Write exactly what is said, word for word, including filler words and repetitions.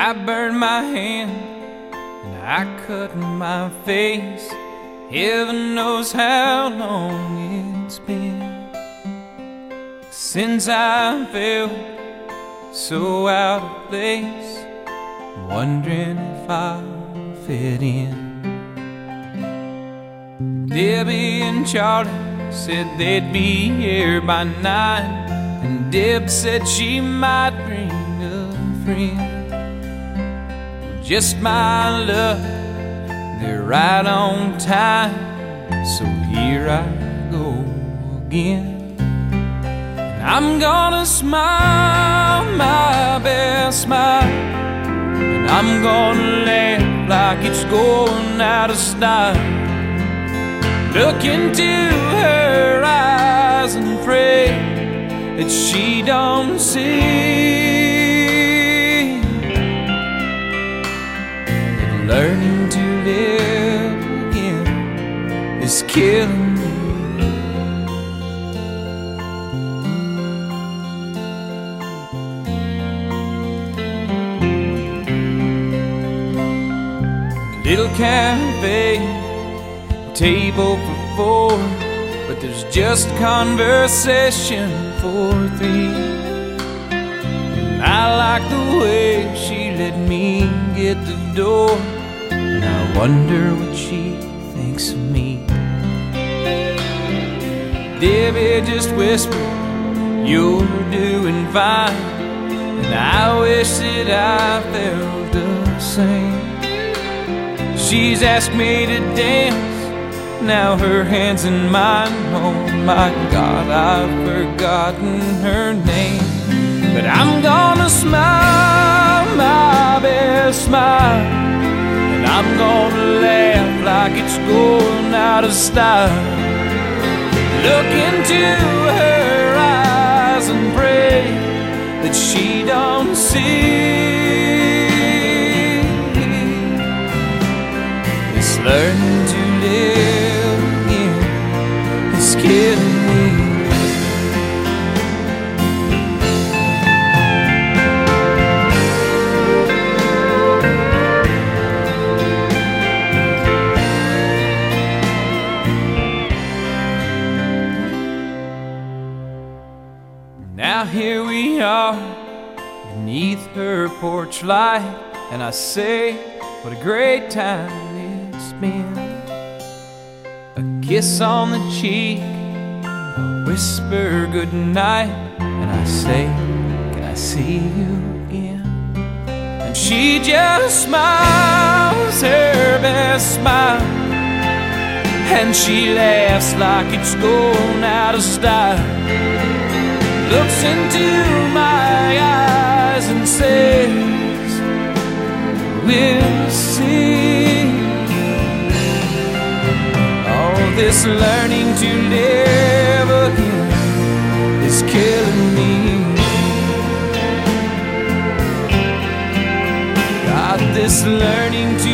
I burned my hand and I cut my face. Heaven knows how long it's been since I felt so out of place, wondering if I'll fit in. Debbie and Charlie said they'd be here by nine, and Deb said she might bring a friend. Just my luck, they're right on time, so here I go again. And I'm gonna smile my best smile, and I'm gonna laugh like it's going out of style. Look into her eyes and pray that she don't see that learning to live again is killing me. Little cafe, table for four, but there's just conversation for three. And I like the way she let me get the door, and I wonder what she thinks of me. Debbie just whispered, "You're doing fine," and I wish that I felt the same. She's asked me to dance, now her hand's in mine. Oh my God, I've forgotten her name. But I'm gonna smile my best smile, and I'm gonna laugh like it's going out of style. Look into her eyes and pray that she don't see this learning to live again is killing me. Now here we are beneath her porch light, and I say, what a great time it's been. A kiss on the cheek, a whisper goodnight, and I say, can I see you again? And she just smiles her best smile, and she laughs like it's going out of style. Looks into my eyes and says, we'll see. Oh, this learning to live again is killing me. God, this learning to